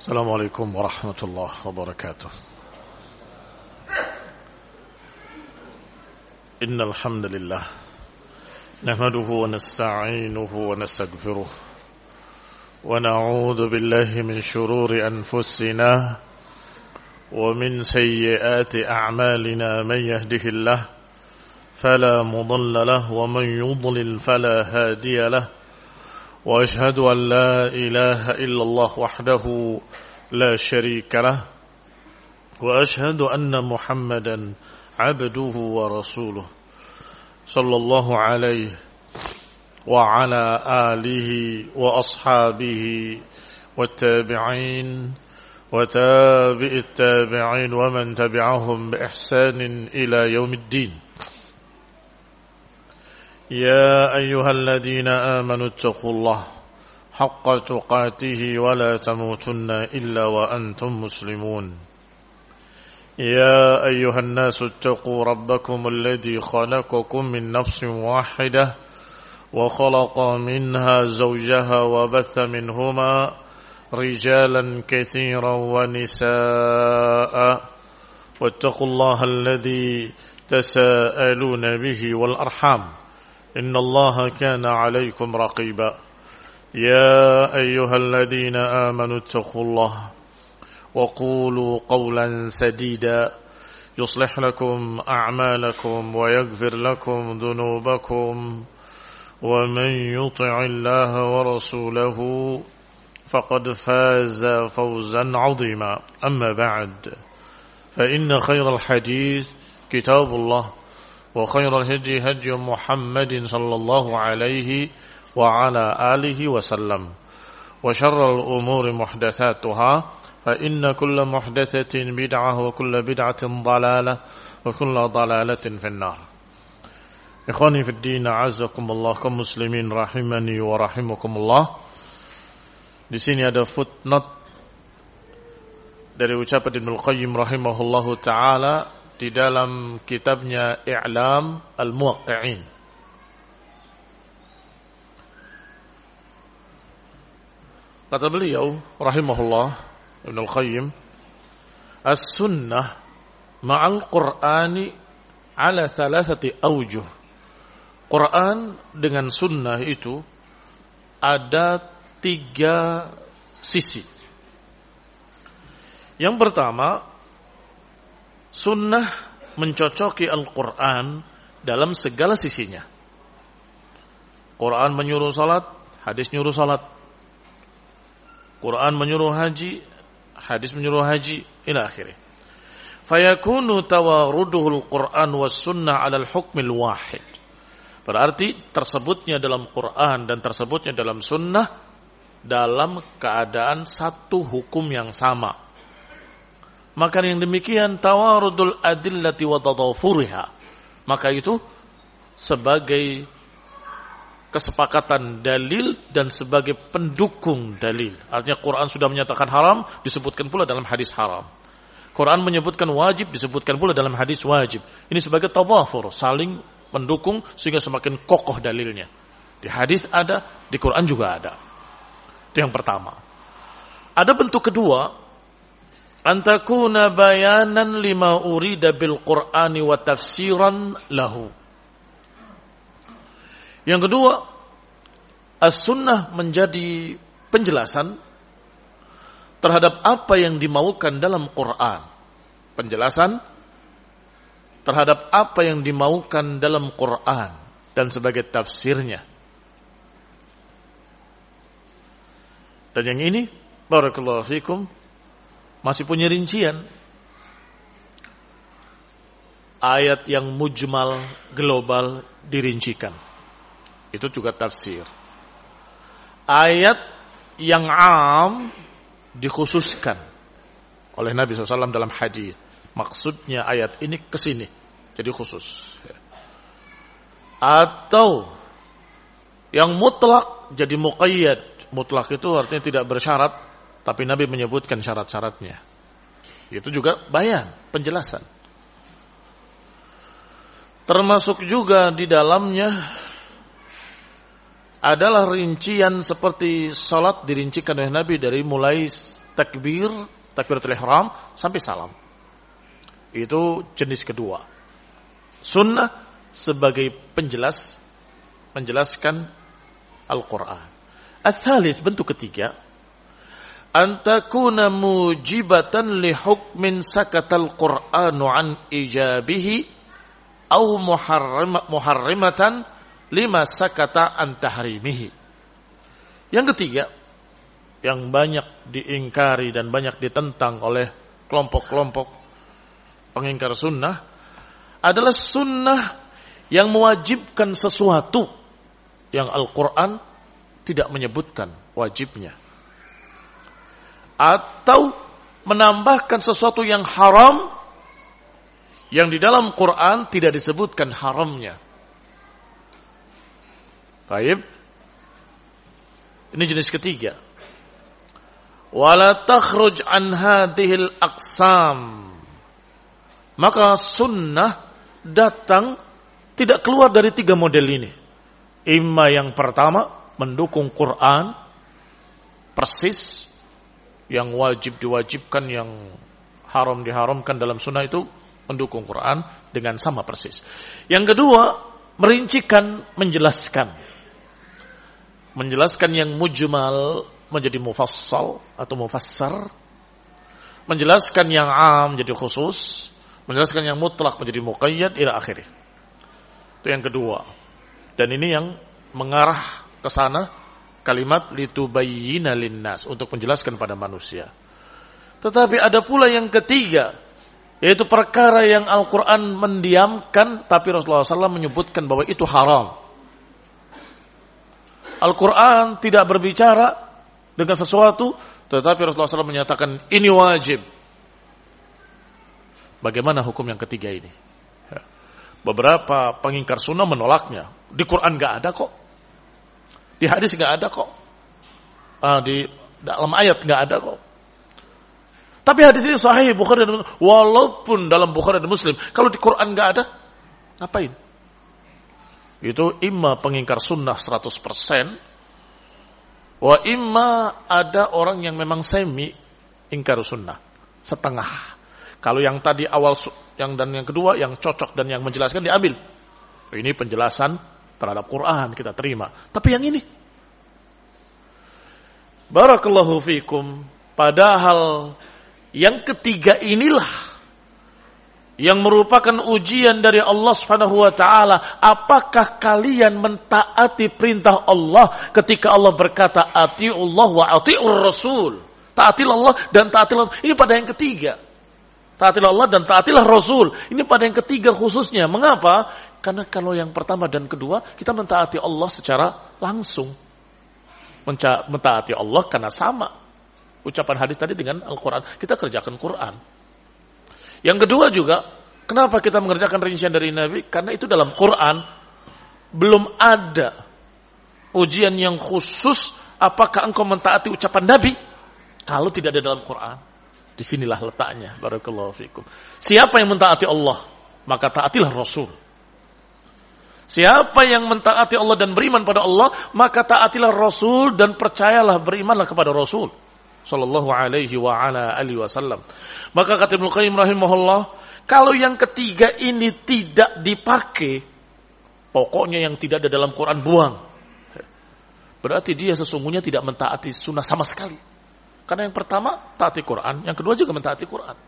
السلام عليكم ورحمة الله وبركاته. إن الحمد لله نحمده ونستعينه ونستغفره ونعوذ بالله من شرور أنفسنا ومن سيئات أعمالنا. من يهده الله فلا مضل له ومن يضلل فلا هادي له، وأشهد أن لا إله إلا الله وحده لا شريك له، وأشهد أن محمدا عبده ورسوله صلى الله عليه وعلى آله وأصحابه والتابعين وتابع التابعين ومن تبعهم بإحسان إلى يوم الدين. يا أيها الذين آمنوا اتقوا الله حق تقاته ولا تموتن إلا وأنتم مسلمون. يا أيها الناس اتقوا ربكم الذي خلقكم من نفس واحدة وخلق منها زوجها وبث منهما رجالا كثيرا ونساء، واتقوا الله الذي تساءلون به والأرحام إن الله كان عليكم رقيبا. يا أيها الذين آمنوا اتقوا الله وقولوا قولا سديدا يصلح لكم أعمالكم ويغفر لكم ذنوبكم، ومن يطع الله ورسوله فقد فاز فوزا عظيما. أما بعد، فإن خير الحديث كتاب الله، وخير الهدي هدي محمد صلى الله عليه وعلى آله وسلم، وشر الأمور محدثاتها، فإن كل محدثة بدعة وكل بدعة ضلالة وكل ضلالة في النار. إخواني في الدين أعزكم الله kaum muslimin rahimani wa rahimakumullah. Di sini ada footnote dari ucapan Ibnu Qayyim rahimahullahu taala di dalam kitabnya I'lam al-Muwaqqi'in. Kata beliau rahimahullah Ibnu Qayyim, as-sunnah ma'al Qur'ani ala thalathati awjuh. Quran dengan sunnah itu ada 3 sisi. Yang pertama, sunnah mencocoki Al-Quran dalam segala sisinya. Quran menyuruh salat, hadis menyuruh salat. Quran menyuruh haji, hadis menyuruh haji, ila akhirih. Fayakunu tawaruduhul Quran was sunnah ala al-hukmil wahid. Berarti tersebutnya dalam Quran dan tersebutnya dalam sunnah dalam keadaan satu hukum yang sama. Maka yang demikian tawarudul adillati wa tadafuriha, maka itu sebagai kesepakatan dalil dan sebagai pendukung dalil. Artinya Quran sudah menyatakan haram, disebutkan pula dalam hadis haram. Quran menyebutkan wajib, disebutkan pula dalam hadis wajib. Ini sebagai tadafur, saling mendukung sehingga semakin kokoh dalilnya. Di hadis ada, di Quran juga ada. Itu yang pertama. Ada bentuk kedua, antakuna bayanan lima urida bil Qur'ani wa tafsiran lahu. Yang kedua, as-sunnah menjadi penjelasan terhadap apa yang dimaukan dalam Quran. Penjelasan terhadap apa yang dimaukan dalam Quran dan sebagai tafsirnya. Dan yang ini, barakallahu fikum, masih punya rincian. Ayat yang mujmal, global dirincikan. Itu juga tafsir. Ayat yang am dikhususkan oleh Nabi SAW dalam hadis. Maksudnya ayat ini kesini, jadi khusus. Atau yang mutlak jadi muqayyad. Mutlak itu artinya tidak bersyarat, tapi Nabi menyebutkan syarat-syaratnya. Itu juga bayan, penjelasan. Termasuk juga di dalamnya adalah rincian seperti salat dirincikan oleh Nabi dari mulai takbiratul ihram sampai salam. Itu jenis kedua. Sunnah sebagai menjelaskan Al-Quran. Ats-tsalits, bentuk ketiga, an takuna mujibatan li hukmin sakatal Qur'anu an ijabihi au muharrimatan lima sakata an tahrimihi. Yang ketiga, yang banyak diingkari dan banyak ditentang oleh kelompok-kelompok pengingkar sunnah, adalah sunnah yang mewajibkan sesuatu yang Al-Quran tidak menyebutkan wajibnya, atau menambahkan sesuatu yang haram yang di dalam Quran tidak disebutkan haramnya. Baik. Ini jenis ketiga. Wala takhruj an hadhil aqsam. Maka sunnah datang tidak keluar dari tiga model ini. Imma yang pertama mendukung Quran persis, yang wajib diwajibkan, yang haram diharamkan dalam sunnah itu mendukung Quran dengan sama persis. Yang kedua, merincikan, menjelaskan yang mujmal menjadi mufassal atau mufassar, menjelaskan yang am menjadi khusus, menjelaskan yang mutlak menjadi muqayyad ila akhirih. Itu yang kedua. Dan ini yang mengarah ke sana kalimat litubayyina linnas, untuk menjelaskan pada manusia. Tetapi ada pula yang ketiga, yaitu perkara yang Al-Quran mendiamkan tapi Rasulullah SAW menyebutkan bahwa itu haram. Al-Quran tidak berbicara dengan sesuatu tetapi Rasulullah SAW menyatakan ini wajib. Bagaimana hukum yang ketiga ini? Beberapa pengingkar sunnah menolaknya. Di Quran nggak ada kok, di hadis nggak ada kok, di dalam ayat nggak ada kok. Tapi hadis ini sahih Bukhari dan Muslim. Walaupun dalam Bukhari dan Muslim, kalau di Quran nggak ada, ngapain? Itu imma pengingkar sunnah 100%, wa imma ada orang yang memang semi ingkar sunnah, setengah. Kalau yang tadi awal dan yang kedua yang cocok dan yang menjelaskan diambil. Ini penjelasan terhadap Quran kita terima. Tapi yang ini, barakallahu fikum, padahal yang ketiga inilah yang merupakan ujian dari Allah Subhanahu wa taala. Apakah kalian mentaati perintah Allah ketika Allah berkata atiullah wa atiur rasul? Taatilah Allah dan taatilah. Ini pada yang ketiga. Taatilah Allah dan taatilah Rasul. Ini pada yang ketiga khususnya. Mengapa? Karena kalau yang pertama dan kedua kita mentaati Allah secara langsung. Mentaati Allah karena sama ucapan hadis tadi dengan Al-Quran. Kita kerjakan Quran. Yang kedua juga, kenapa kita mengerjakan rincian dari Nabi? Karena itu dalam Quran belum ada ujian yang khusus apakah engkau mentaati ucapan Nabi kalau tidak ada dalam Quran. Disinilah letaknya. Barakallahu fikum. Siapa yang mentaati Allah, maka taatilah Rasul. Siapa yang mentaati Allah dan beriman pada Allah, maka taatilah Rasul dan percayalah, berimanlah kepada Rasul sallallahu alaihi wa ala alihi wasallam. Maka kata Ibnu Qayyim rahimahullah, kalau yang ketiga ini tidak dipakai, pokoknya yang tidak ada dalam Quran buang, berarti dia sesungguhnya tidak mentaati sunnah sama sekali. Karena yang pertama taati Quran, yang kedua juga mentaati Quran.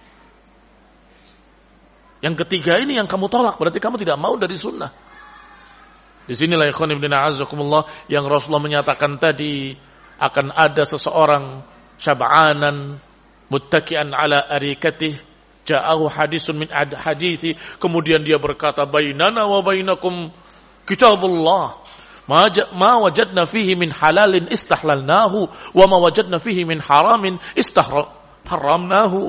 Yang ketiga ini yang kamu tolak, berarti kamu tidak mau dari sunnah. Di sinilah ikhwan ibn a'azzakumullah yang Rasulullah menyatakan tadi, akan ada seseorang syab'anan muttaki'an ala arikatih, ja'ahu hadisun min hadithi, kemudian dia berkata bainana wa bainakum kitabullah, ma wajadna fihi min halalin istahlalnahu wa ma wajadna fihi min haramin istahramnahu.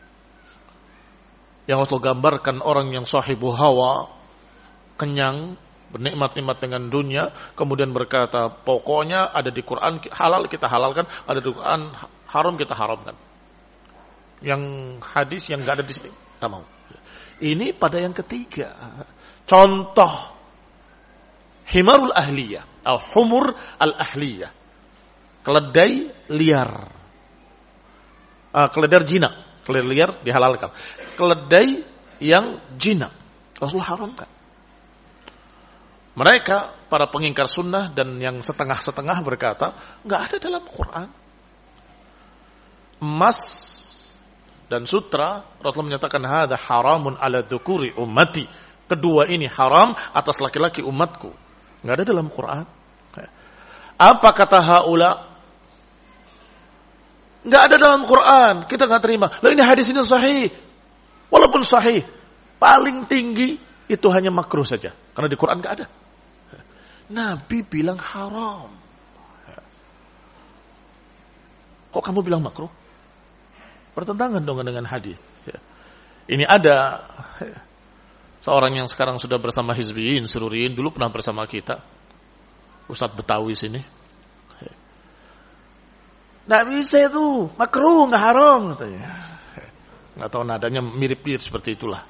Yang Rasul gambarkan orang yang sahibu hawa, kenyang, bernikmat-nikmat dengan dunia, kemudian berkata, pokoknya ada di Quran halal kita halalkan, ada di Quran haram kita haramkan. Yang hadis yang enggak ada di sini, enggak mau. Ini pada yang ketiga. Contoh himarul ahliyah atau humur al-ahliyah, keledai liar. keledai jinak. Keledai liar dihalalkan. Keledai yang jinak Rasul haramkan. Mereka para pengingkar sunnah dan yang setengah-setengah berkata, nggak ada dalam Quran. Emas dan sutra, Rasul menyatakan hadza haramun ala dzukuri ummati. Kedua ini haram atas laki-laki umatku. Nggak ada dalam Quran. Apa kata haula? Nggak ada dalam Quran. Kita nggak terima. Lah ini hadis ini sahih. Walaupun sahih, paling tinggi itu hanya makruh saja. Karena di Quran nggak ada. Nabi bilang haram. Kok kamu bilang makruh? Bertentangan dong dengan hadis. Ini ada seorang yang sekarang sudah bersama Hizbiyin, Sururiyin, dulu pernah bersama kita. Ustadz Betawi sini. Nggak bisa itu, makruh, nggak haram katanya. Nggak tahu nadanya mirip-mirip seperti itulah.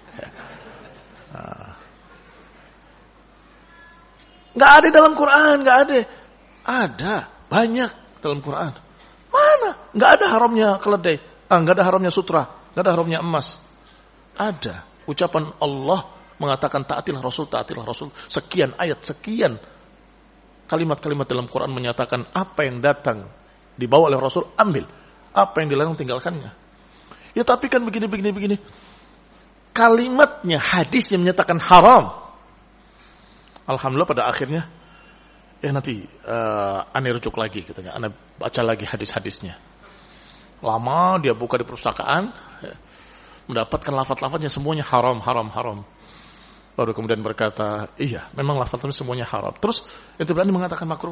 Nggak ada dalam Quran, nggak ada. Ada, banyak dalam Quran. Mana? Nggak ada haramnya keledai. Nggak ada haramnya sutra. Nggak ada haramnya emas. Ada. Ucapan Allah mengatakan taatilah Rasul. Sekian ayat, sekian kalimat-kalimat dalam Quran menyatakan apa yang datang dibawa oleh Rasul, ambil. Apa yang dilarang, tinggalkannya. Ya tapi kan begini. Kalimatnya, hadisnya menyatakan haram. Alhamdulillah pada akhirnya, nanti aneh rujuk lagi katanya. Aneh baca lagi hadis-hadisnya. Lama dia buka di perpustakaan, mendapatkan lafaz-lafaznya semuanya haram. Baru kemudian berkata, iya memang lafaznya semuanya haram. Terus itu berani mengatakan makruh.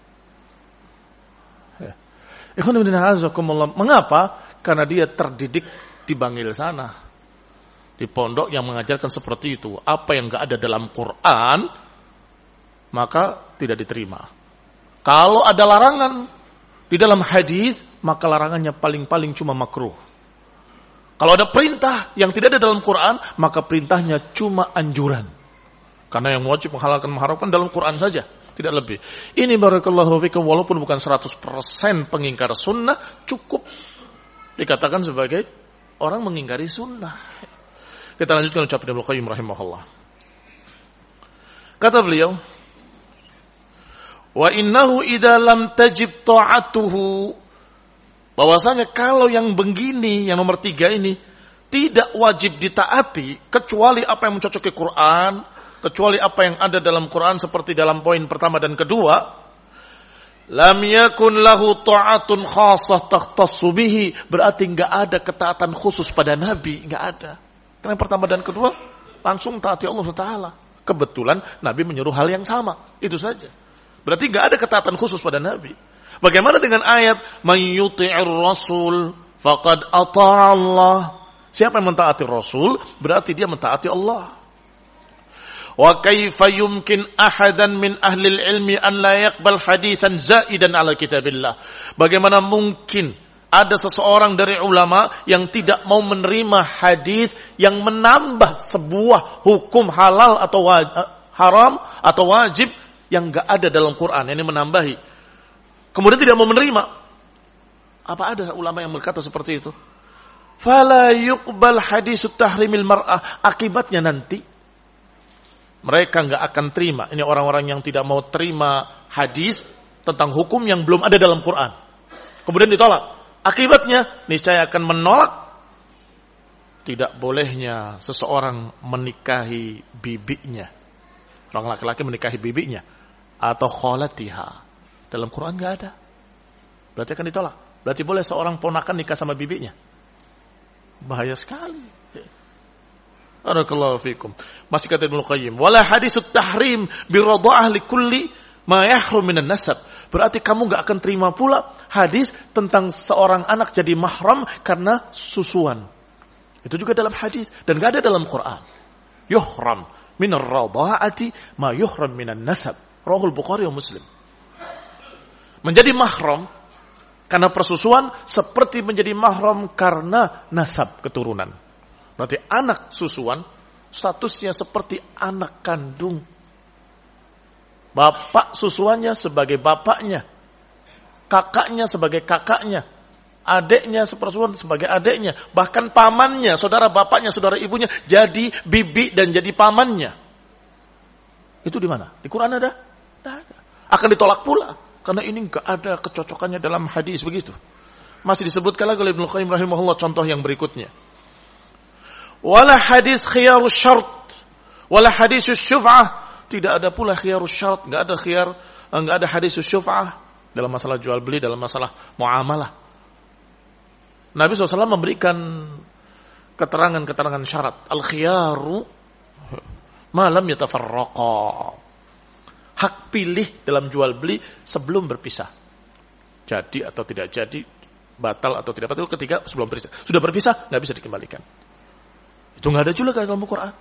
Mengapa? Karena dia terdidik di Bangil sana, di pondok yang mengajarkan seperti itu. Apa yang enggak ada dalam Quran, maka tidak diterima. Kalau ada larangan di dalam hadis, maka larangannya paling-paling cuma makruh. Kalau ada perintah yang tidak ada dalam Quran, maka perintahnya cuma anjuran. Karena yang wajib menghalalkan mengharamkan dalam Quran saja, tidak lebih. Ini barakallahu fikum, walaupun bukan 100% pengingkar sunnah, cukup dikatakan sebagai orang mengingkari sunnah. Kita lanjutkan ucapan Ibnu Qayyim rahimahullah. Kata beliau, wa innahu idza lam tajib ta'atuhu, bahwasanya kalau yang begini, yang nomor 3 ini tidak wajib ditaati kecuali apa yang mencocoki Quran, kecuali apa yang ada dalam Quran seperti dalam poin pertama dan kedua, lam yakun lahu ta'atun khassah takhtassu bihi, berarti enggak ada ketaatan khusus pada Nabi, enggak ada. Karena yang pertama dan kedua langsung taati Allah Taala. Kebetulan Nabi menyuruh hal yang sama, itu saja. Berarti enggak ada ketaatan khusus pada Nabi. Bagaimana dengan ayat man yuti'ir rasul faqad ata'a Allah? Siapa yang mentaati Rasul berarti dia mentaati Allah. Wa kaifa yumkin ahadan min ahli ilmi an la yaqbal haditsan zaidan ala kitabillah? Bagaimana mungkin ada seseorang dari ulama yang tidak mau menerima hadis yang menambah sebuah hukum halal atau haram atau wajib yang enggak ada dalam Quran, ini menambahi. Kemudian tidak mau menerima. Apa ada ulama yang berkata seperti itu? Fala yuqbal hadisut tahrimil mar'ah. Akibatnya nanti mereka enggak akan terima. Ini orang-orang yang tidak mau terima hadis tentang hukum yang belum ada dalam Quran. Kemudian ditolak. Akibatnya niscaya akan menolak tidak bolehnya seseorang menikahi bibinya. Orang laki-laki menikahi bibinya atau kholatiha. Dalam Quran enggak ada. Berarti akan ditolak. Berarti boleh seorang ponakan nikah sama bibinya. Bahaya sekali. Barakallahu fikum. Masih kata Ibnu Qayyim, wala hadisut tahrim bi radha'ah li kulli ma yahrum minan nasab. Berarti kamu enggak akan terima pula hadis tentang seorang anak jadi mahram karena susuan. Itu juga dalam hadis dan enggak ada dalam Quran. Yuhram minar radha'ati ma yuhram minan nasab. Rawahul Bukhari wa Muslim. Menjadi mahram karena persusuan seperti menjadi mahram karena nasab keturunan. Berarti anak susuan statusnya seperti anak kandung. Bapak susuannya sebagai bapaknya, kakaknya sebagai kakaknya, adiknya sepersuan sebagai adiknya, bahkan pamannya, saudara bapaknya, saudara ibunya jadi bibi dan jadi pamannya. Itu di mana? Di Quran ada? Tidak ada. Akan ditolak pula karena ini enggak ada kecocokannya dalam hadis begitu. Masih disebutkan lagi oleh Ibnu Qayyim rahimahullah contoh yang berikutnya. Wala hadis khiyarus syart, wala hadisus syuf'ah. Tidak ada pula khiyarus syart, enggak ada hadisus syuf'ah dalam masalah jual beli, dalam masalah muamalah. Nabi SAW memberikan keterangan-keterangan syarat. Al-khiyaru ma lam yatafarraqa. Hak pilih dalam jual beli sebelum berpisah. Jadi atau tidak jadi, batal atau tidak batal ketika sebelum berpisah. Sudah berpisah, nggak bisa dikembalikan. Itu nggak ada juga dalam Al-Quran.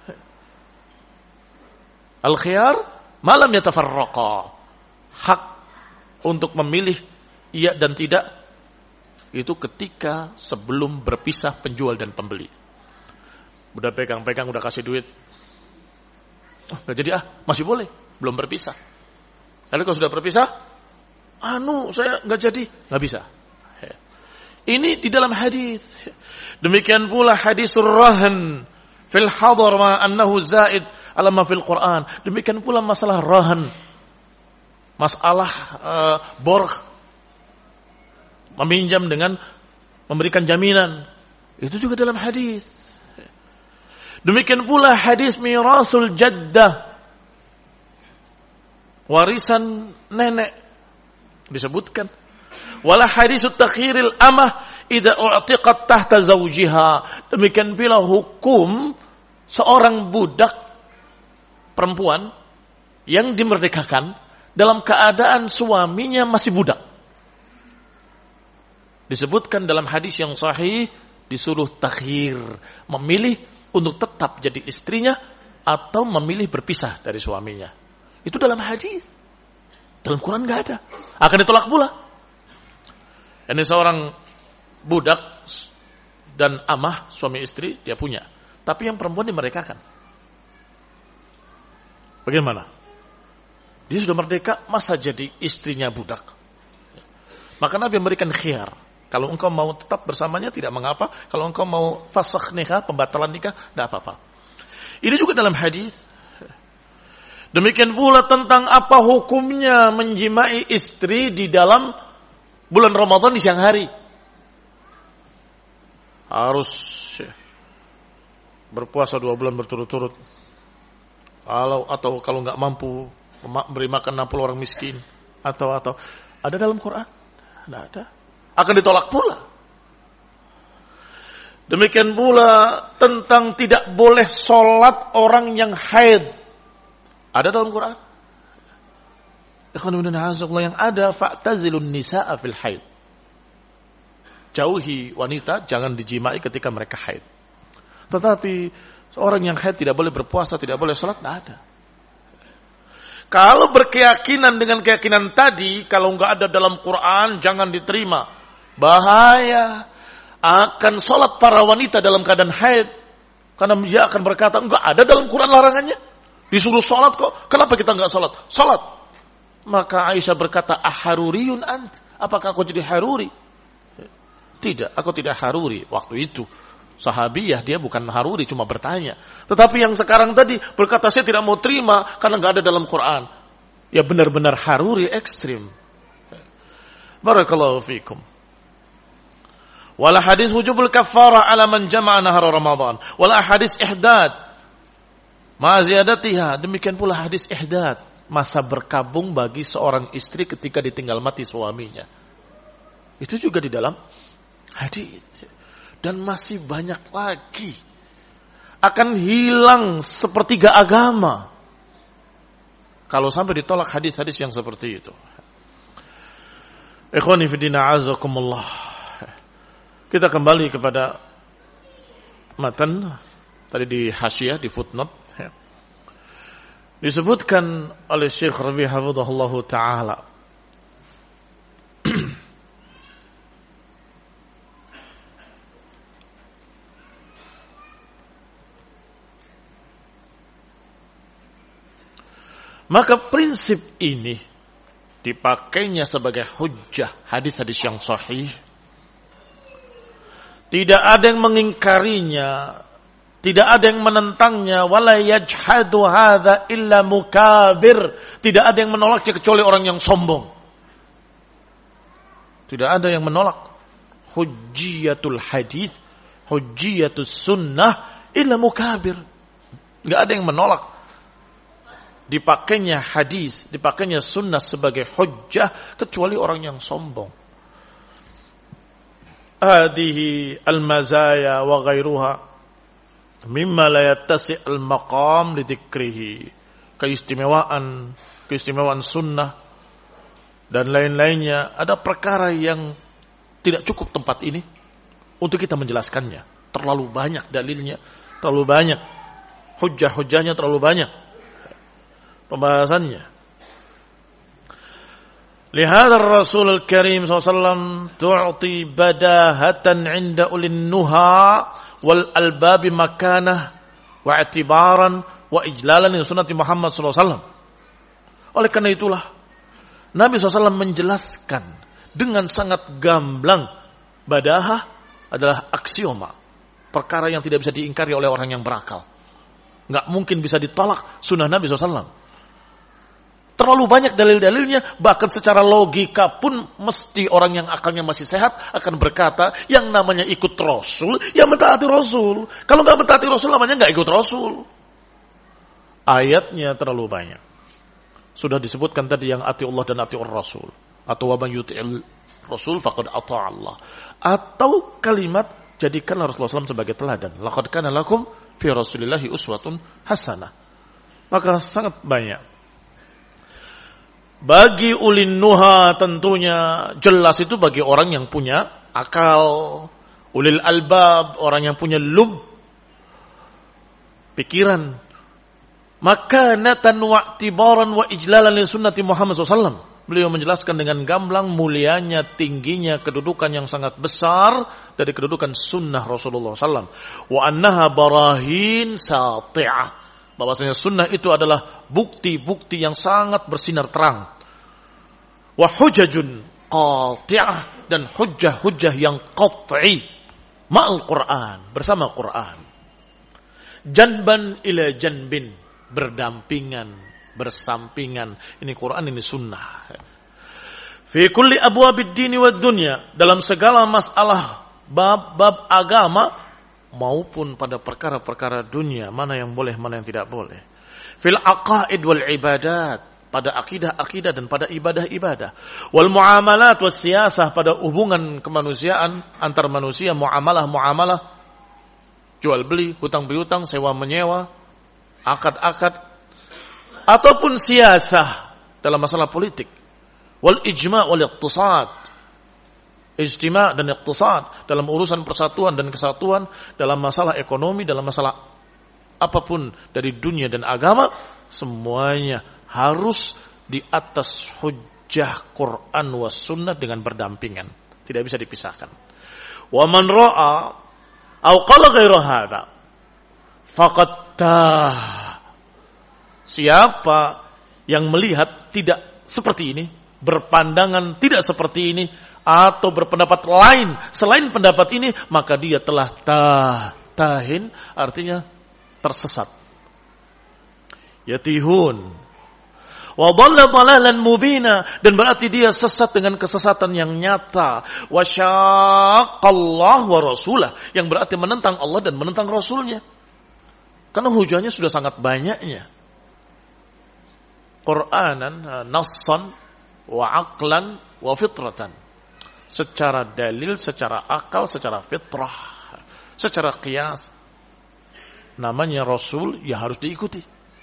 Al-khiyar ma lam yatafarraqa. Hak untuk memilih iya dan tidak itu ketika sebelum berpisah penjual dan pembeli. Udah pegang-pegang, udah kasih duit. Oh, gak jadi masih boleh, belum berpisah. Lalu kalau sudah berpisah, saya gak jadi, gak bisa. Ini di dalam hadis. Demikian pula hadisul rahan fil hadar ma annahu zaid ala ma fil Quran. Demikian pula masalah rahan. Masalah borg. Meminjam dengan memberikan jaminan. Itu juga dalam hadis. Demikian pula hadis mirasul jaddah. Warisan nenek. Disebutkan. Wala hadisut takhiril amah idza u'tiqat tahta zawjiha. Demikian pula hukum seorang budak perempuan yang dimerdekakan dalam keadaan suaminya masih budak. Disebutkan dalam hadis yang sahih, disuruh takhir, memilih untuk tetap jadi istrinya atau memilih berpisah dari suaminya. Itu dalam hadis. Dalam Quran nggak ada. Akan ditolak pula. Ini seorang budak dan amah, suami istri, dia punya. Tapi yang perempuan dimerdekakan. Bagaimana? Dia sudah merdeka, masa jadi istrinya budak? Maka Nabi memberikan khiyar. Kalau engkau mau tetap bersamanya tidak mengapa. Kalau engkau mau fasakh nikah, pembatalan nikah, tidak apa-apa. Ini juga dalam hadis. Demikian pula tentang apa hukumnya menjimai istri di dalam bulan Ramadan di siang hari. Harus berpuasa 2 bulan berturut-turut. Atau kalau nggak mampu beri makan 60 orang miskin. Atau ada dalam Quran? Tidak ada. Akan ditolak pula. Demikian pula tentang tidak boleh sholat orang yang haid. Ada dalam Quran? Yang ada fa'tazilun nisa'a fil haid. Jauhi wanita, jangan dijimai ketika mereka haid. Tetapi seorang yang haid tidak boleh berpuasa, tidak boleh sholat, tidak ada. Kalau berkeyakinan dengan keyakinan tadi, kalau nggak ada dalam Quran, jangan diterima. Bahaya akan sholat para wanita dalam keadaan haid. Karena dia akan berkata, enggak ada dalam Quran larangannya. Disuruh sholat kok, kenapa kita enggak sholat? Sholat. Maka Aisyah berkata, aharuriyun ant. Apakah aku jadi haruri? Tidak, aku tidak haruri. Waktu itu, sahabiyah dia bukan haruri, cuma bertanya. Tetapi yang sekarang tadi berkata, saya tidak mau terima karena enggak ada dalam Quran. Ya benar-benar haruri ekstrim. Barakallahu fikum. Wala hadis wujubul kafarah ala man jama'a nahar Ramadan. Wala hadis ihdad ma ziyadatiha. Demikian pula hadis ihdad, masa berkabung bagi seorang istri ketika ditinggal mati suaminya. Itu juga di dalam hadis. Dan masih banyak lagi. Akan hilang sepertiga agama kalau sampai ditolak hadis-hadis yang seperti itu. Ikhwani fi din a'azakumullah. Kita kembali kepada matan tadi di hasyiah, di footnote. Disebutkan oleh Syekh Rabi' hafizahullahu taala. Maka prinsip ini dipakainya sebagai hujjah hadis-hadis yang sahih Tidak ada yang mengingkarinya, tidak ada yang menentangnya. Wala yajhadu hadza illa mukabir. Tidak ada yang menolaknya kecuali orang yang sombong. Tidak ada yang menolak hujjiyatul hadis, hujjiyatus sunnah illa mukabir. Enggak ada yang menolak dipakainya hadis, dipakainya sunnah sebagai hujjah kecuali orang yang sombong. Hadhihi al-mazaya wa ghairuha mimma la yattasi al-maqam li dzikrihi. Keistimewaan sunnah dan lain-lainnya, ada perkara yang tidak cukup tempat ini untuk kita menjelaskannya. Terlalu banyak dalilnya, terlalu banyak hujjah-hujjahnya, terlalu banyak pembahasannya. Lihada Rasul Al-Karim SAW tu'ti badahatan 'inda ulin nuha wal albabi makanah wa i'tibaran wa ijlalan li sunnati Muhammad SAW. Oleh karena itulah Nabi SAW menjelaskan dengan sangat gamblang. Badahah adalah aksioma, perkara yang tidak bisa diingkari oleh orang yang berakal. Nggak mungkin bisa ditolak sunnah Nabi SAW. Terlalu banyak dalil-dalilnya, bahkan secara logika pun mesti orang yang akalnya masih sehat akan berkata, yang namanya ikut Rasul, ya mentaati Rasul. Kalau nggak mentaati Rasul, namanya nggak ikut Rasul. Ayatnya terlalu banyak. Sudah disebutkan tadi yang ati Allah dan ati Rasul. Atau wa man yuti'il Rasul faqad ata'a Allah. Atau kalimat jadikanlah Rasulullah SAW sebagai teladan. Laqad kana lakum fi Rasulillahi uswatun hasanah. Maka sangat banyak. Bagi ulin nuha tentunya jelas itu bagi orang yang punya akal. Ulil albab, orang yang punya lub, pikiran. Makanatan wa i'tibaran wa ijlalan li sunnati Muhammad SAW. Beliau menjelaskan dengan gamblang mulianya, tingginya, kedudukan yang sangat besar dari kedudukan sunnah Rasulullah SAW. Wa annaha barahin sati'ah. Bahwasanya sunnah itu adalah bukti-bukti yang sangat bersinar terang. Wa hujajun qati'ah, dan hujjah-hujjah yang qat'i ma'al Qur'an, bersama Qur'an. Janban ila janbin, berdampingan, bersampingan. Ini Quran, ini sunnah. Fi kulli abwabid dini wad dunya, dalam segala masalah bab-bab agama maupun pada perkara-perkara dunia, mana yang boleh, mana yang tidak boleh. Fil aqaid wal ibadat, pada akidah-akidah dan pada ibadah-ibadah. Wal muamalat was siyasah, pada hubungan kemanusiaan antar manusia, muamalah-muamalah, jual beli, hutang piutang, sewa menyewa, akad-akad, ataupun siyasah dalam masalah politik. Wal ijma' wal iqtisad, ijtima' dan iqtisad dalam urusan persatuan dan kesatuan, dalam masalah ekonomi, dalam masalah apapun dari dunia dan agama, semuanya harus di atas hujjah Quran was sunnah dengan berdampingan, tidak bisa dipisahkan. Wa man ra'a aw qala ghairu hadza faqad siapa yang melihat tidak seperti ini, berpandangan tidak seperti ini, atau berpendapat lain selain pendapat ini, maka dia telah tahin, artinya tersesat. Yatihun wa dhalla dhalalan mubina, dan berarti dia sesat dengan kesesatan yang nyata. Wa syaqqallahu wa rasulah, yang berarti menentang Allah dan menentang Rasulnya. Karena hujahnya sudah sangat banyaknya. Qur'anan, nassan, wa aqlan, wa fitratan. Secara dalil, secara akal, secara fitrah, secara qiyas. Namanya Rasul, ya harus diikuti.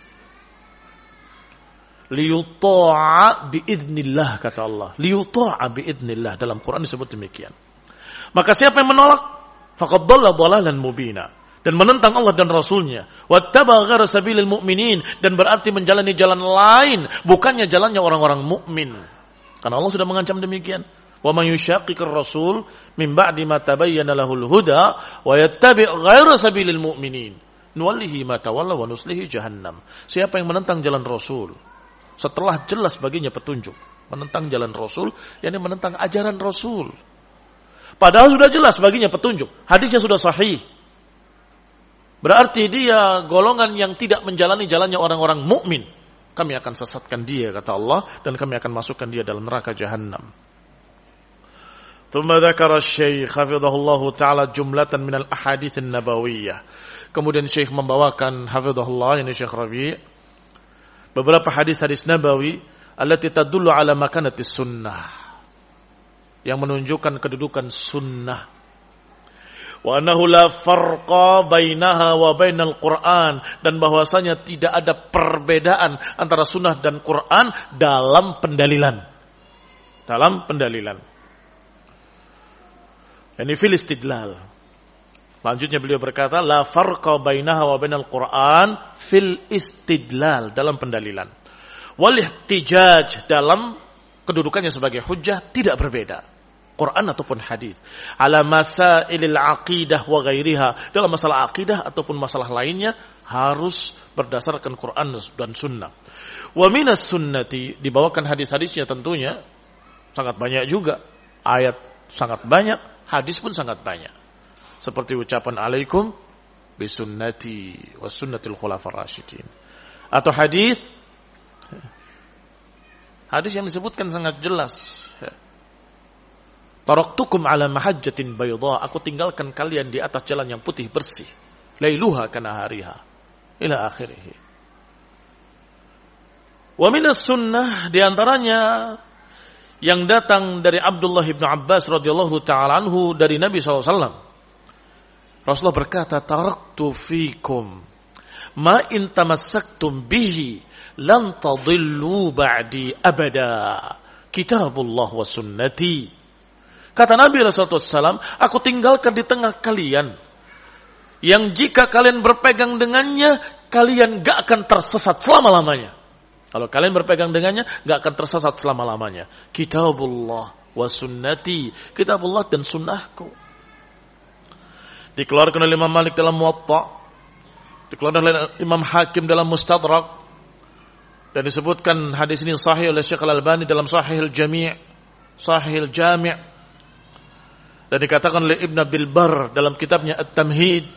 Liyuta'a biidnillah, kata Allah. Liyuta'a biidnillah, dalam Quran disebut demikian. Maka siapa yang menolak, faqad dhalla dhalalan mubina, dan menentang Allah dan Rasulnya. Wattaba ghaira sabilil mu'minin, dan berarti menjalani jalan lain, bukannya jalannya orang-orang mukmin. Karena Allah sudah mengancam demikian. Wa man yushaqiqir rasul min ba'di ma tabayyana lahul huda wa yattabi' ghaira sabilil mu'minin nuwallihi ma tawalla wa nuslihi jahannam. Siapa yang menentang jalan Rasul setelah jelas baginya petunjuk, menentang jalan Rasul, yakni menentang ajaran Rasul, Padahal sudah jelas baginya petunjuk. Hadisnya sudah sahih. Berarti dia golongan yang tidak menjalani jalannya orang-orang mukmin. Kami akan sesatkan dia, kata Allah, dan kami akan masukkan dia dalam neraka Jahannam. Thumma dzakara Syekh hafizahullahu taala jumlatan minal ahadits an-nabawiyyah. Kemudian Syekh membawakan hafizahullah, ini Syekh Rabi', beberapa hadis-hadis nabawi allati tadullu ala makanatis sunnah, yang menunjukkan kedudukan sunnah. Wa annahu la farqa bainaha wa bainal Qur'an, dan bahwasanya tidak ada perbedaan antara sunnah dan Qur'an dalam pendalilan. Dalam pendalilan. Ini fil istidlal. Lanjutnya beliau berkata, la farqa bainaha wa bainal Qur'an fil istidlal, dalam pendalilan. Wal ihtijaj, dalam kedudukannya sebagai hujjah tidak berbeda. Quran ataupun hadis. Ala masailil aqidah wa ghairiha, dalam masalah akidah ataupun masalah lainnya harus berdasarkan Quran dan sunnah. Wa minas sunnati, dibawakan hadis-hadisnya tentunya sangat banyak juga. Ayat sangat banyak, hadis pun sangat banyak. Seperti ucapan alaikum bisunnati wa sunnatil khulafar rasyidin. Atau hadis yang disebutkan sangat jelas. Taraktukum ala mahajjatin bayda, aku tinggalkan kalian di atas jalan yang putih bersih, lailuha kanahariha, ila akhirih. Wa minas sunnah, di antaranya yang datang dari Abdullah bin Abbas radhiyallahu ta'ala anhu dari Nabi SAW. Rasulullah berkata, taraktu fikum ma in tamassaktum bihi lan tadillu ba'di abada, kitabullah wa sunnati. Kata Nabi SAW, aku tinggalkan di tengah kalian yang jika kalian berpegang dengannya, kalian gak akan tersesat selama-lamanya. Kalau kalian berpegang dengannya, gak akan tersesat selama-lamanya. Kitabullah wa sunnati, kitabullah dan sunnahku. Dikeluarkan oleh Imam Malik dalam Muwatta, dikeluarkan oleh Imam Hakim dalam Mustadrak, dan disebutkan hadis ini sahih oleh Syekh Al-Albani dalam Sahih Al-Jami'. Dan dikatakan oleh Ibn Abdul Barr dalam kitabnya At-Tamhid.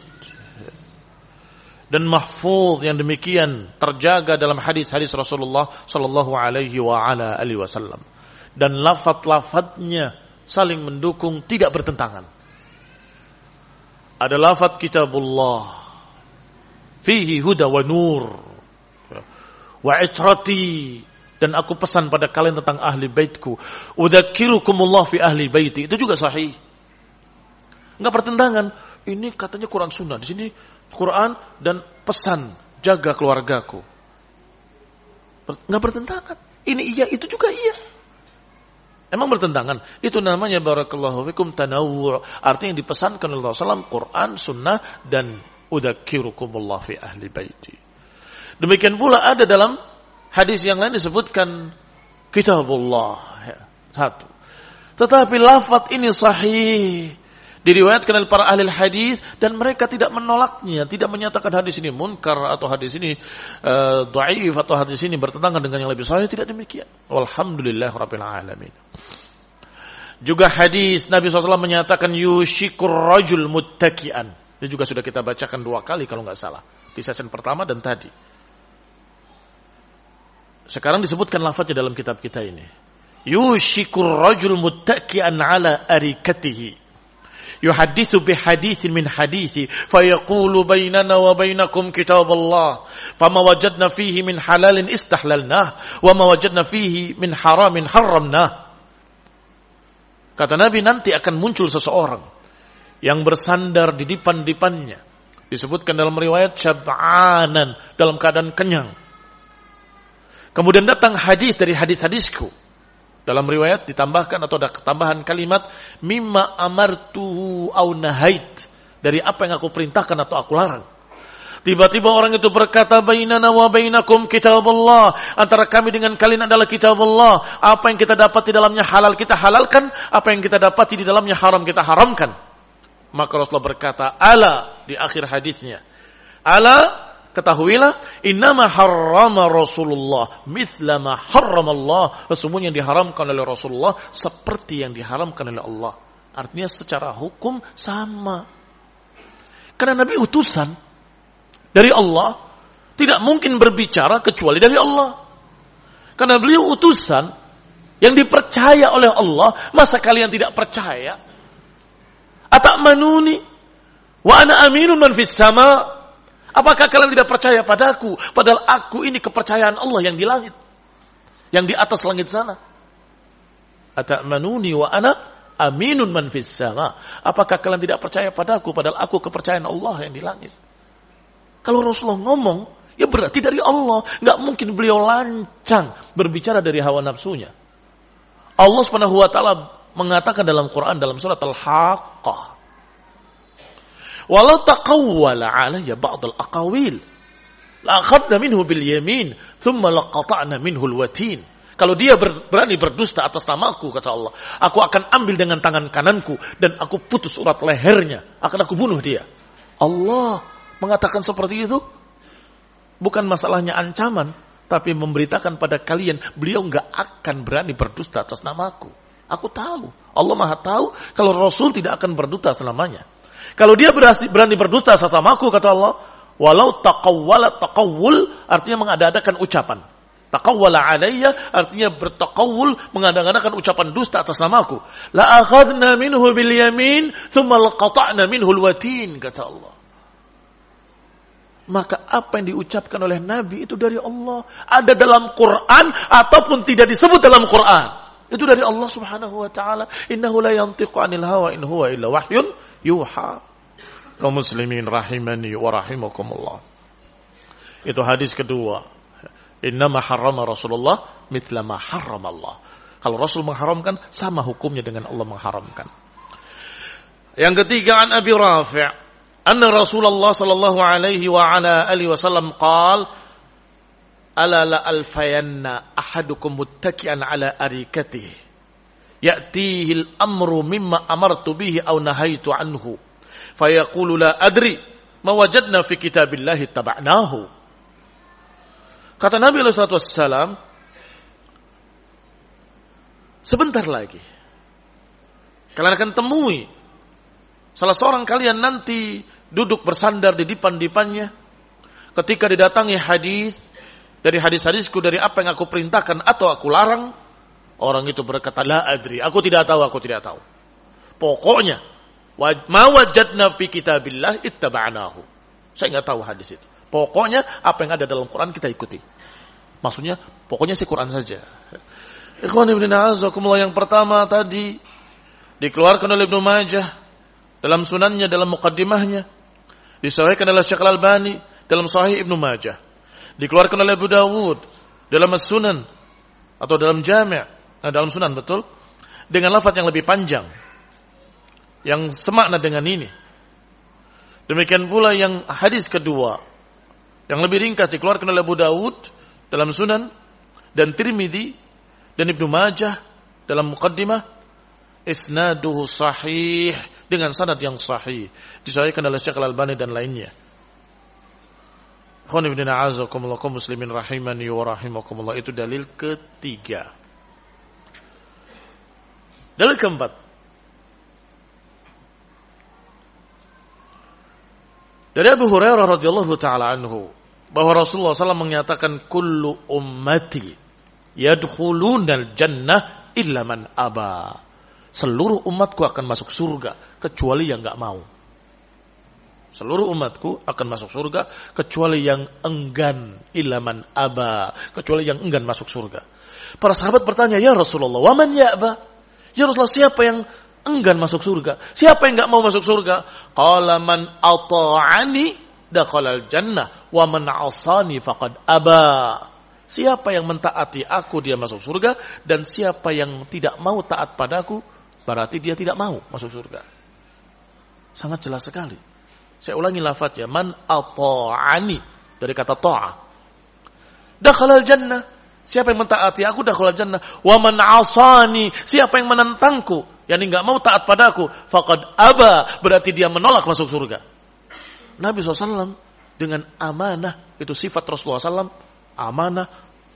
Dan mahfuz yang demikian terjaga dalam hadis-hadis Rasulullah sallallahu alaihi wa ala alihi wasallam. Dan lafaz-lafaznya saling mendukung, tidak bertentangan. Ada lafaz kitabullah fihi huda wa nur wa itrati, dan aku pesan pada kalian tentang ahli baitku, udzakirukumullah fi ahli baiti, itu juga sahih. Enggak bertentangan. Ini katanya Quran Sunnah, di sini Quran dan pesan jaga keluargaku. Enggak bertentangan. Ini iya, itu juga iya. Emang bertentangan? Itu namanya barakallahu fikum tanawwu'. Artinya yang dipesankan oleh Rasulullah SAW Quran, Sunnah, dan udzakirukumullah fi ahli baiti. Demikian pula ada dalam hadis yang lain disebutkan kitabullah. Satu. Tetapi lafaz ini sahih, diriwayatkan oleh para ahli hadis, dan mereka tidak menolaknya, tidak menyatakan hadis ini munkar atau hadis ini dhaif atau hadis ini bertentangan dengan yang lebih sahih, tidak demikian. Walhamdulillahirabbil alamin. Juga hadis Nabi SAW menyatakan yushikur rajul muttaki'an. Ini juga sudah kita bacakan 2 kali kalau enggak salah, di sesi pertama dan tadi. Sekarang disebutkan lafaznya dalam kitab kita ini. Yushikur rajul muttaki'an ala arikatihi, yuhaddithu bihadithin min hadithi fayaqulu bainana wa bainakum kitaballah fama wajadna fihi min halalin istahlalnah wa ma wajadna fihi min haramin haramnah. Kata Nabi, nanti akan muncul seseorang yang bersandar di dipan-dipannya, disebutkan dalam riwayat syab'anan, dalam keadaan kenyang. Kemudian datang hadis dari hadis-hadisku. Dalam riwayat ditambahkan atau ada tambahan kalimat mimma amartuhu au nahait, dari apa yang aku perintahkan atau aku larang. Tiba-tiba orang itu berkata, bainana wa bainakum kitabullah, antara kami dengan kalian adalah kitabullah. Apa yang kita dapat di dalamnya halal kita halalkan, apa yang kita dapati di dalamnya haram kita haramkan. Maka Rasulullah berkata, ala, di akhir hadisnya, ala, ketahuilah, innama harrama Rasulullah mithla ma harrama Allah, sesungguhnya yang diharamkan oleh Rasulullah seperti yang diharamkan oleh Allah. Artinya secara hukum sama. Karena Nabi utusan dari Allah, tidak mungkin berbicara kecuali dari Allah. Karena beliau utusan yang dipercaya oleh Allah, masa kalian tidak percaya? Ata'manuni wa ana aminun man fis sama. Apakah kalian tidak percaya padaku? Padahal aku ini kepercayaan Allah yang di langit, yang di atas langit sana. Ata'manuni wa ana aminun man fis sama. Apakah kalian tidak percaya padaku? Padahal aku kepercayaan Allah yang di langit. Kalau Rasulullah ngomong, ya berarti dari Allah. Nggak mungkin beliau lancang berbicara dari hawa nafsunya. Allah Subhanahu wa taala mengatakan dalam Quran dalam surat Al-Haqqah, "Walau taqawwala 'alayya ba'd al-aqawil, la akhadna minhu bil yamin, thumma laqata'na minhu al-watin." Kalau dia berani berdusta atas namaku, kata Allah, aku akan ambil dengan tangan kananku dan aku putus urat lehernya, akan aku bunuh dia. Allah mengatakan seperti itu bukan masalahnya ancaman, tapi memberitakan pada kalian, beliau nggak akan berani berdusta atas namaku. Aku tahu, Allah Maha tahu kalau Rasul tidak akan berdusta atas namanya. Kalau dia berani berdusta atas namaku, kata Allah, walau taqawwala taqawwul, artinya mengada-adakan ucapan. Taqawwala alayya artinya bertaqawul, mengada-adakan ucapan dusta atas namaku. La akhadna minhu bil yamin, thumma laqata'na minhu al-watin, kata Allah. Maka apa yang diucapkan oleh Nabi itu dari Allah. Ada dalam Quran ataupun tidak disebut dalam Quran. Itu dari Allah Subhanahu wa taala. Innahu la yantiqu 'anil hawa in huwa illa wahyun yuha. Kaum muslimin rahimani wa rahimakumullah. Itu hadis kedua. Innama harrama Rasulullah mithla ma harrama Allah. Kalau Rasul mengharamkan, sama hukumnya dengan Allah mengharamkan. Yang ketiga, an Abi Rafi' anna Rasulullah sallallahu alaihi wa ala alihi wasallam qala ala la alfayanna ahadukum muttaki'an ala arikatihi ya'tihi al-amru mimma amartu bihi aw nahaitu anhu fayaqulu la adri ma wajadna fi kitabillahi taba'nahu. Kata Nabi SAW, sebentar lagi kalian akan temui salah seorang kalian nanti duduk bersandar di dipan-dipannya ketika didatangi hadis dari hadis-hadisku, dari apa yang aku perintahkan atau aku larang. Orang itu berkata, la adri, aku tidak tahu. Pokoknya ma wajadna fi kitabillah ittaba'nahu. Saya enggak tahu hadis itu. Pokoknya apa yang ada dalam Quran kita ikuti. Maksudnya pokoknya si Quran saja. Ikhwan ibn a'azakumullah, yang pertama tadi dikeluarkan oleh Ibnu Majah dalam sunannya, dalam muqaddimahnya, disahihkan oleh Syekh Al-Albani dalam Sahih Ibnu Majah, dikeluarkan oleh Abu Dawud dalam As-Sunan atau dalam Jami', dalam Sunan betul, dengan lafaz yang lebih panjang yang semakna dengan ini. Demikian pula yang hadis kedua yang lebih ringkas dikeluarkan oleh Abu Dawud dalam Sunan dan Tirmidzi dan Ibnu Majah dalam muqaddimah, isnaduhu sahih, dengan sanad yang sahih, disahihkan oleh Syekh Al-Albani dan lainnya. Khon ibn a'azakumullah, kaum muslimin rahimani wa rahimakumullah. Itu dalil ketiga. Dalil keempat, dari Abu Hurairah radhiyallahu taala anhu, bahwa Rasulullah SAW menyatakan, kullu ummati yadkhulunal jannah illa man aba. Seluruh umatku akan masuk surga kecuali yang enggak mau. Seluruh umatku akan masuk surga kecuali yang enggan, illa man aba, kecuali yang enggan masuk surga. Para sahabat bertanya, ya Rasulullah, wa man ya'ba? Ya Rasulullah, siapa yang enggan masuk surga? Siapa yang enggak mau masuk surga? Qala man ata'ani dakhalal jannah wa man 'asani faqad aba. Siapa yang mentaati aku dia masuk surga, dan siapa yang tidak mau taat padaku berarti dia tidak mau masuk surga. Sangat jelas sekali. Saya ulangi lafaznya, man ata'ani, dari kata ta'ah. Dakhalal jannah, siapa yang mentaati aku dakhalal jannah, wa man 'asani, siapa yang menentangku, yakni enggak mau taat padaku, faqad aba, berarti dia menolak masuk surga. Nabi SAW dengan amanah, itu sifat Rasulullah SAW, amanah,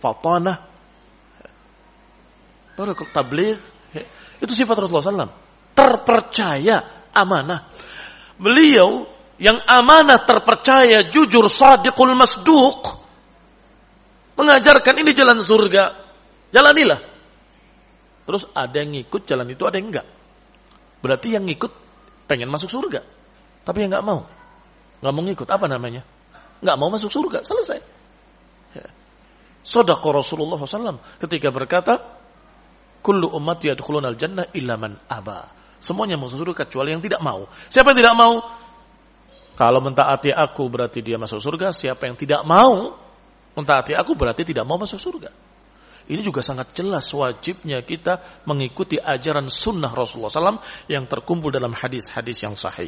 fatanah, tabligh, itu sifat Rasulullah SAW. terpercaya, amanah. Beliau yang amanah, terpercaya, jujur, shadiqul masduq, mengajarkan ini jalan surga, jalanilah. Terus ada yang ngikut jalan itu, ada yang enggak. Berarti yang ngikut pengen masuk surga, tapi yang enggak mau ngikut, apa namanya? Enggak mau masuk surga, selesai. Ya. Shadaqa Rasulullah SAW ketika berkata, kullu ummati yadkhulunal jannah illa man aba. Semuanya masuk surga kecuali yang tidak mau. Siapa yang tidak mau? Kalau mentaati aku berarti dia masuk surga. Siapa yang tidak mau mentaati aku berarti tidak mau masuk surga. Ini juga sangat jelas wajibnya kita mengikuti ajaran sunnah Rasulullah SAW yang terkumpul dalam hadis-hadis yang sahih.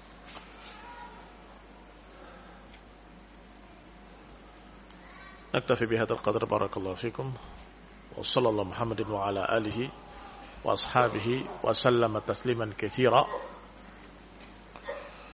Naktafi bihadzal qadr, barakallahu fikum. Wa sallallahu Muhammadin wa ala alihi wa ashabihi wa sallama tasliman katsira.